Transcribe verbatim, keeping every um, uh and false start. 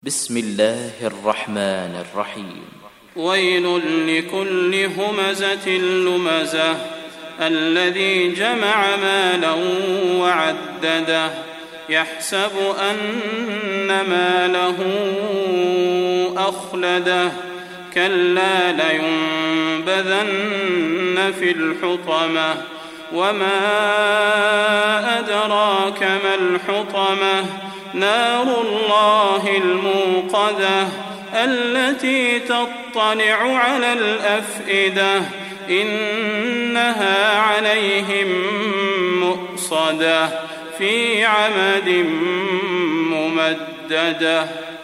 بسم الله الرحمن الرحيم. ويل لكل همزة لمزة الذي جمع مالا وعدده يحسب أن ماله أخلده كلا لينبذن في الحطمة وما أدراك ما الحطمة نار الله الموقدة التي تطلع على الأفئدة إنها عليهم مؤصدة في عمد ممددة.